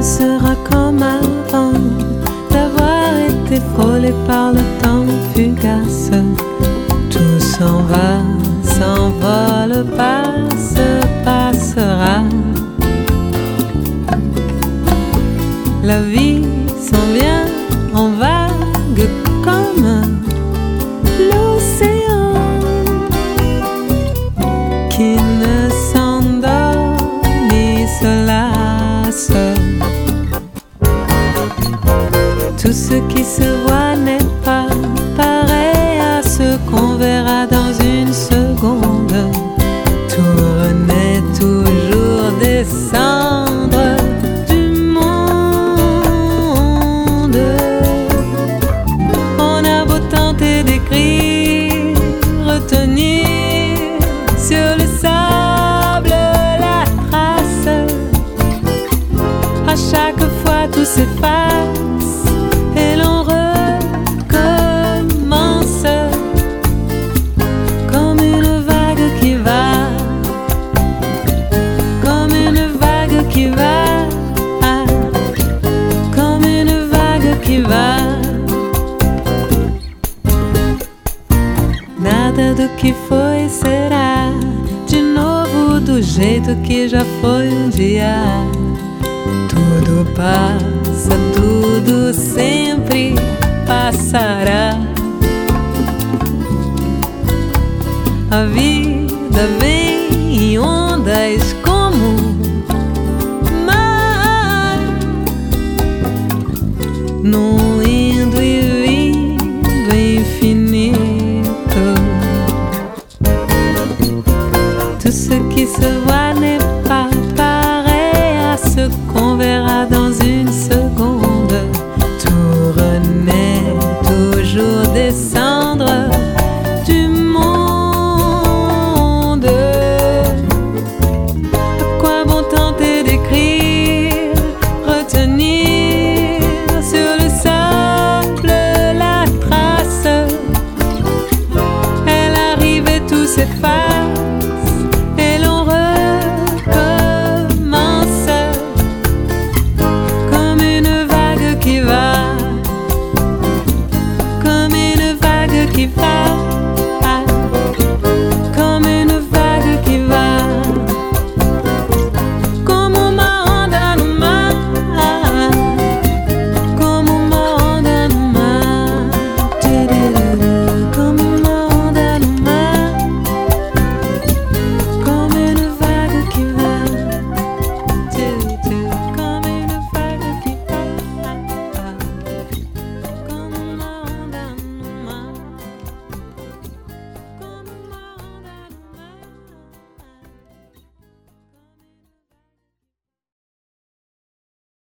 sera comme avant d'avoir été frôlé par le temps fugace. Tout s'en va, s'envole, passe, passera. La vie s'en vient en vague comme l'océan qui ne s'endort ni se lasse. Tout ce qui se voit n'est pas pareil à ce qu'on verra dans une seconde. Tout renaît toujours des cendres du monde. On a beau tenter d'écrire, retenir sur le sable la trace. À chaque fois tout s'efface et l'on recommence comme une vague qui va, comme une vague qui va, comme une vague qui va. Nada do que foi será de novo do jeito que já foi um dia. Tudo passa, tudo sempre passará. A vida vem em ondas